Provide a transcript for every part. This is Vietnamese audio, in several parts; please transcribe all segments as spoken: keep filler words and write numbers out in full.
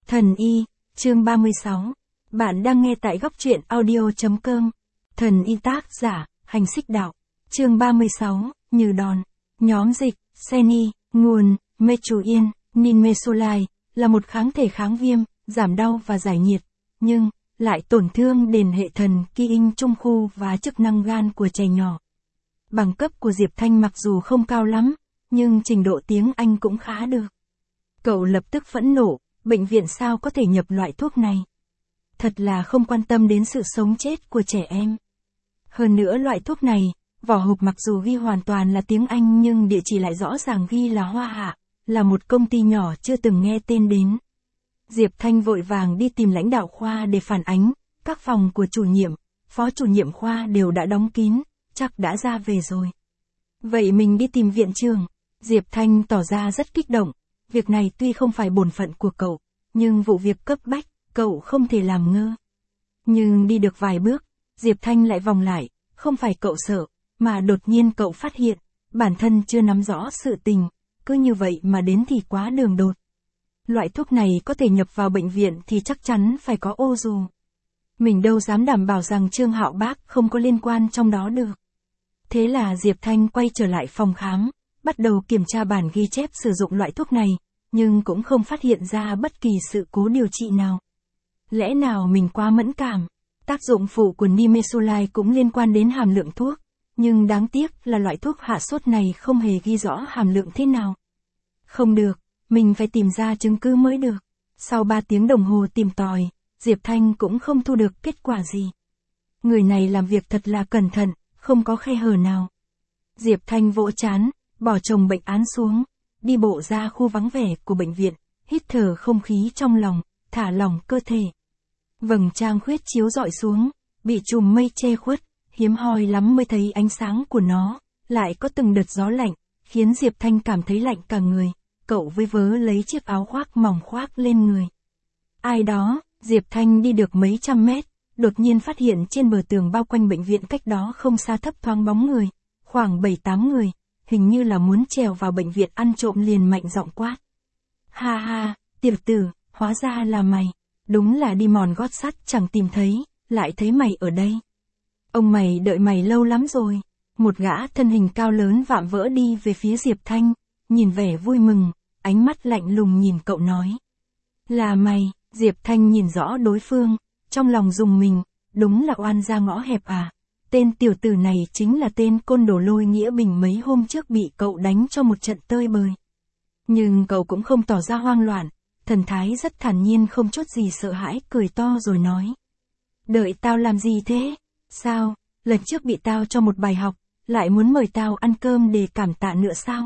Thần y, chương ba mươi sáu. Bạn đang nghe tại góc truyện audio chấm com. Thần y tác giả, Hành Xích Đạo. Chương ba mươi sáu, Như Đòn. Nhóm dịch, Seni, nguồn, Mechuyen, Ninmesolai, là một kháng thể kháng viêm, giảm đau và giải nhiệt, nhưng lại tổn thương đền hệ thần kỳ in trung khu và chức năng gan của trẻ nhỏ. Bằng cấp của Diệp Thanh mặc dù không cao lắm, nhưng trình độ tiếng Anh cũng khá được. Cậu lập tức phẫn nộ, bệnh viện sao có thể nhập loại thuốc này? Thật là không quan tâm đến sự sống chết của trẻ em. Hơn nữa loại thuốc này, vỏ hộp mặc dù ghi hoàn toàn là tiếng Anh nhưng địa chỉ lại rõ ràng ghi là Hoa Hạ, là một công ty nhỏ chưa từng nghe tên đến. Diệp Thanh vội vàng đi tìm lãnh đạo khoa để phản ánh, các phòng của chủ nhiệm, phó chủ nhiệm khoa đều đã đóng kín, chắc đã ra về rồi. Vậy mình đi tìm viện trưởng. Diệp Thanh tỏ ra rất kích động, việc này tuy không phải bổn phận của cậu, nhưng vụ việc cấp bách, cậu không thể làm ngơ. Nhưng đi được vài bước, Diệp Thanh lại vòng lại, không phải cậu sợ, mà đột nhiên cậu phát hiện, bản thân chưa nắm rõ sự tình, cứ như vậy mà đến thì quá đường đột. Loại thuốc này có thể nhập vào bệnh viện thì chắc chắn phải có ô dù. Mình đâu dám đảm bảo rằng Trương Hạo Bác không có liên quan trong đó được. Thế là Diệp Thanh quay trở lại phòng khám, bắt đầu kiểm tra bản ghi chép sử dụng loại thuốc này, nhưng cũng không phát hiện ra bất kỳ sự cố điều trị nào. Lẽ nào mình quá mẫn cảm? Tác dụng phụ của Nimesulai cũng liên quan đến hàm lượng thuốc, nhưng đáng tiếc là loại thuốc hạ sốt này không hề ghi rõ hàm lượng thế nào. Không được, mình phải tìm ra chứng cứ mới được. Sau ba tiếng đồng hồ tìm tòi, Diệp Thanh cũng không thu được kết quả gì. Người này làm việc thật là cẩn thận, không có khe hở nào. Diệp Thanh vỗ trán, bỏ chồng bệnh án xuống, đi bộ ra khu vắng vẻ của bệnh viện, hít thở không khí trong lòng, thả lỏng cơ thể. Vầng trăng khuyết chiếu rọi xuống, bị chùm mây che khuất, hiếm hoi lắm mới thấy ánh sáng của nó, lại có từng đợt gió lạnh, khiến Diệp Thanh cảm thấy lạnh cả người. Cậu với vớ lấy chiếc áo khoác mỏng khoác lên người. Ai đó? Diệp Thanh đi được mấy trăm mét, đột nhiên phát hiện trên bờ tường bao quanh bệnh viện cách đó không xa thấp thoáng bóng người, khoảng bảy tám người, hình như là muốn trèo vào bệnh viện ăn trộm, liền mạnh giọng quát. Ha ha, tiểu tử, hóa ra là mày, đúng là đi mòn gót sắt chẳng tìm thấy, lại thấy mày ở đây. Ông mày đợi mày lâu lắm rồi. Một gã thân hình cao lớn vạm vỡ đi về phía Diệp Thanh, nhìn vẻ vui mừng, ánh mắt lạnh lùng nhìn cậu nói. Là mày? Diệp Thanh nhìn rõ đối phương, trong lòng rùng mình, đúng là oan ra ngõ hẹp à. Tên tiểu tử này chính là tên côn đồ Lôi Nghĩa Bình mấy hôm trước bị cậu đánh cho một trận tơi bời. Nhưng cậu cũng không tỏ ra hoang loạn, thần thái rất thản nhiên, không chút gì sợ hãi, cười to rồi nói. Đợi tao làm gì thế? Sao, lần trước bị tao cho một bài học, lại muốn mời tao ăn cơm để cảm tạ nữa sao?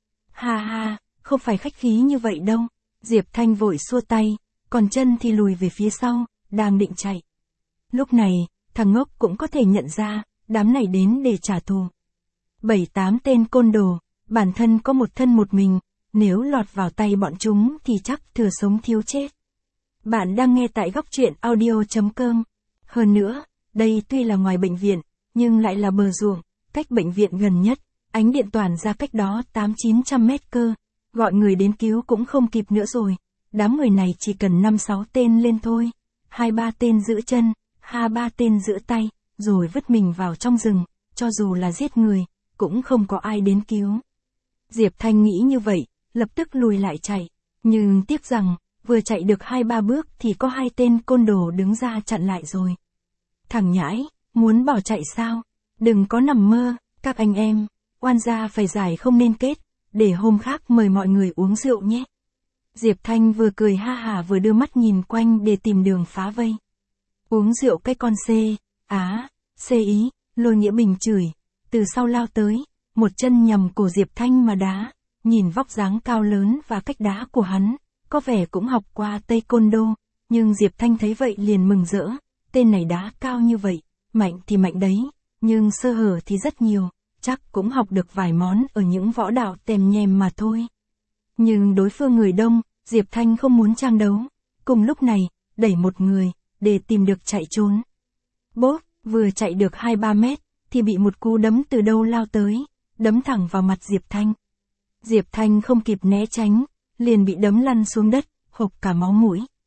Ha ha, không phải khách khí như vậy đâu. Diệp Thanh vội xua tay, còn chân thì lùi về phía sau, đang định chạy. Lúc này, thằng ngốc cũng có thể nhận ra, đám này đến để trả thù. Bảy tám tên côn đồ, bản thân có một thân một mình, nếu lọt vào tay bọn chúng thì chắc thừa sống thiếu chết. Bạn đang nghe tại góc truyện audio chấm com. Hơn nữa, đây tuy là ngoài bệnh viện, nhưng lại là bờ ruộng, cách bệnh viện gần nhất, ánh điện toàn ra cách đó tám chín trăm mét cơ, gọi người đến cứu cũng không kịp nữa rồi. Đám người này chỉ cần năm sáu tên lên thôi, hai ba tên giữ chân, hai ba tên giữ tay, rồi vứt mình vào trong rừng, cho dù là giết người, cũng không có ai đến cứu. Diệp Thanh nghĩ như vậy, lập tức lùi lại chạy, nhưng tiếc rằng, vừa chạy được hai ba bước thì có hai tên côn đồ đứng ra chặn lại rồi. Thằng nhãi, muốn bỏ chạy sao? Đừng có nằm mơ, các anh em, oan gia phải giải không nên kết, để hôm khác mời mọi người uống rượu nhé. Diệp Thanh vừa cười ha hả vừa đưa mắt nhìn quanh để tìm đường phá vây. Uống rượu cái con C, á, C ý, Lôi Nghĩa Bình chửi, từ sau lao tới, một chân nhằm cổ Diệp Thanh mà đá, nhìn vóc dáng cao lớn và cách đá của hắn, có vẻ cũng học qua taekwondo, nhưng Diệp Thanh thấy vậy liền mừng rỡ, tên này đá cao như vậy, mạnh thì mạnh đấy, nhưng sơ hở thì rất nhiều, chắc cũng học được vài món ở những võ đạo tèm nhèm mà thôi. Nhưng đối phương người đông, Diệp Thanh không muốn trang đấu, cùng lúc này, đẩy một người, để tìm được chạy trốn. Bốp, vừa chạy được hai ba mét, thì bị một cú đấm từ đâu lao tới, đấm thẳng vào mặt Diệp Thanh. Diệp Thanh không kịp né tránh, liền bị đấm lăn xuống đất, hộc cả máu mũi.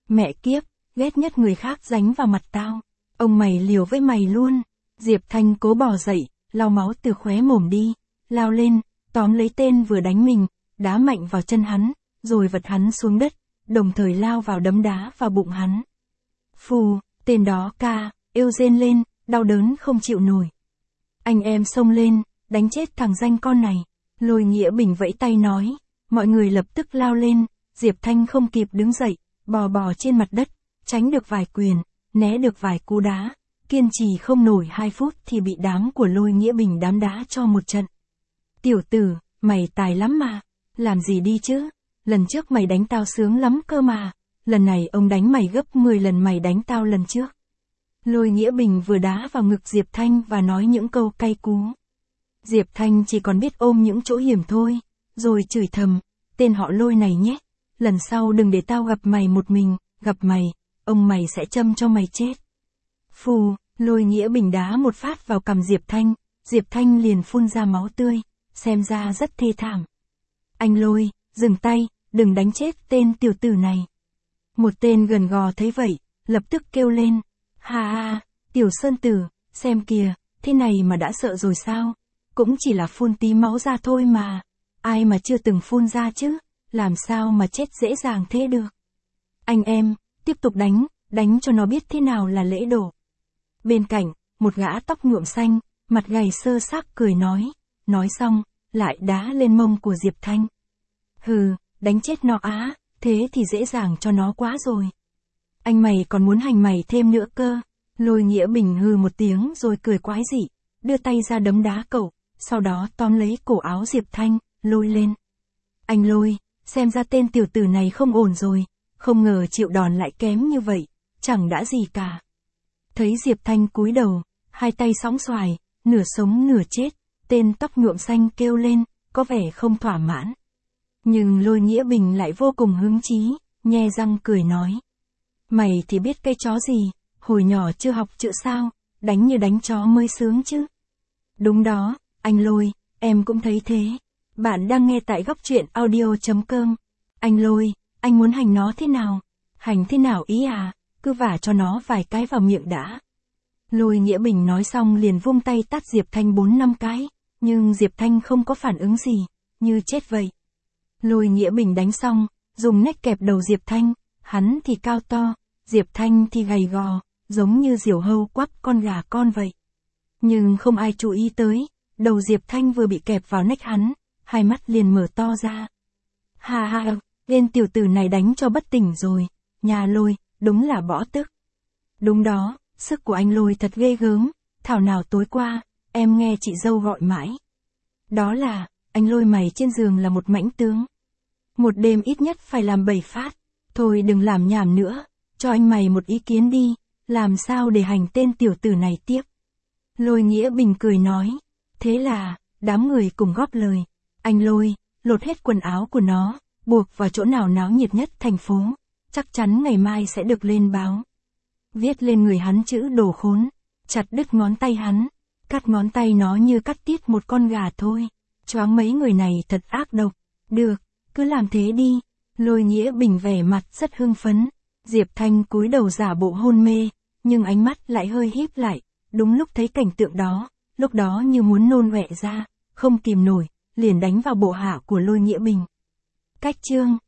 Mẹ kiếp, ghét nhất người khác đánh vào mặt tao. Ông mày liều với mày luôn. Diệp Thanh cố bò dậy, lau máu từ khóe mồm đi, lao lên, tóm lấy tên vừa đánh mình, đá mạnh vào chân hắn, rồi vật hắn xuống đất, đồng thời lao vào đấm đá vào bụng hắn. Phù, tên đó ca, yêu rên lên, đau đớn không chịu nổi. Anh em xông lên, đánh chết thằng danh con này. Lôi Nghĩa Bình vẫy tay nói, mọi người lập tức lao lên, Diệp Thanh không kịp đứng dậy, bò bò trên mặt đất, tránh được vài quyền, né được vài cú đá, kiên trì không nổi hai phút thì bị đám của Lôi Nghĩa Bình đám đá cho một trận. Tiểu tử, mày tài lắm mà, làm gì đi chứ, lần trước mày đánh tao sướng lắm cơ mà, lần này ông đánh mày gấp mười lần mày đánh tao lần trước. Lôi Nghĩa Bình vừa đá vào ngực Diệp Thanh và nói những câu cay cú. Diệp Thanh chỉ còn biết ôm những chỗ hiểm thôi, rồi chửi thầm, tên họ Lôi này nhé, lần sau đừng để tao gặp mày một mình, gặp mày, ông mày sẽ châm cho mày chết. Phù, Lôi Nghĩa Bình đá một phát vào cằm Diệp Thanh, Diệp Thanh liền phun ra máu tươi, xem ra rất thê thảm. Anh Lôi, dừng tay, đừng đánh chết tên tiểu tử này. Một tên gần gò thấy vậy, lập tức kêu lên, ha ha, tiểu Sơn Tử, xem kìa, thế này mà đã sợ rồi sao, cũng chỉ là phun tí máu ra thôi mà, ai mà chưa từng phun ra chứ, làm sao mà chết dễ dàng thế được. Anh em, tiếp tục đánh, đánh cho nó biết thế nào là lễ độ. Bên cạnh, một gã tóc nhuộm xanh, mặt gầy sơ xác cười nói, nói xong, lại đá lên mông của Diệp Thanh. Hừ, đánh chết nó á, thế thì dễ dàng cho nó quá rồi. Anh mày còn muốn hành mày thêm nữa cơ. Lôi Nghĩa Bình hừ một tiếng rồi cười quái dị, đưa tay ra đấm đá cậu, sau đó tóm lấy cổ áo Diệp Thanh, lôi lên. Anh Lôi, xem ra tên tiểu tử này không ổn rồi, không ngờ chịu đòn lại kém như vậy, chẳng đã gì cả. Thấy Diệp Thanh cúi đầu, hai tay sóng xoài, nửa sống nửa chết, tên tóc nhuộm xanh kêu lên, có vẻ không thỏa mãn. Nhưng Lôi Nghĩa Bình lại vô cùng hứng chí, nhe răng cười nói. Mày thì biết cái chó gì, hồi nhỏ chưa học chữ sao, đánh như đánh chó mới sướng chứ. Đúng đó, anh Lôi, em cũng thấy thế. Bạn đang nghe tại góc truyện audio chấm com. Anh Lôi, anh muốn hành nó thế nào? Hành thế nào ý à, cứ vả cho nó vài cái vào miệng đã. Lôi Nghĩa Bình nói xong liền vung tay tát Diệp Thanh bốn năm cái, nhưng Diệp Thanh không có phản ứng gì, như chết vậy. Lôi Nghĩa Bình đánh xong, dùng nách kẹp đầu Diệp Thanh, hắn thì cao to, Diệp Thanh thì gầy gò, giống như diều hâu quắp con gà con vậy. Nhưng không ai chú ý tới, đầu Diệp Thanh vừa bị kẹp vào nách hắn, hai mắt liền mở to ra. Ha ha, tên tiểu tử này đánh cho bất tỉnh rồi, nhà Lôi, đúng là bỏ tức. Đúng đó, sức của anh Lôi thật ghê gớm, thảo nào tối qua, em nghe chị dâu gọi mãi. Đó là, anh Lôi mày trên giường là một mãnh tướng. Một đêm ít nhất phải làm bảy phát, thôi đừng làm nhảm nữa, cho anh mày một ý kiến đi, làm sao để hành tên tiểu tử này tiếp. Lôi Nghĩa Bình cười nói, thế là, đám người cùng góp lời, anh Lôi, lột hết quần áo của nó, buộc vào chỗ nào náo nhiệt nhất thành phố, chắc chắn ngày mai sẽ được lên báo. Viết lên người hắn chữ đồ khốn, chặt đứt ngón tay hắn, cắt ngón tay nó như cắt tiết một con gà thôi, choáng mấy người này thật ác độc, được, cứ làm thế đi. Lôi Nghĩa Bình vẻ mặt rất hưng phấn, Diệp Thanh cúi đầu giả bộ hôn mê, nhưng ánh mắt lại hơi híp lại, đúng lúc thấy cảnh tượng đó, lúc đó như muốn nôn ọe ra, không kìm nổi, liền đánh vào bộ hạ của Lôi Nghĩa Bình. Cách chương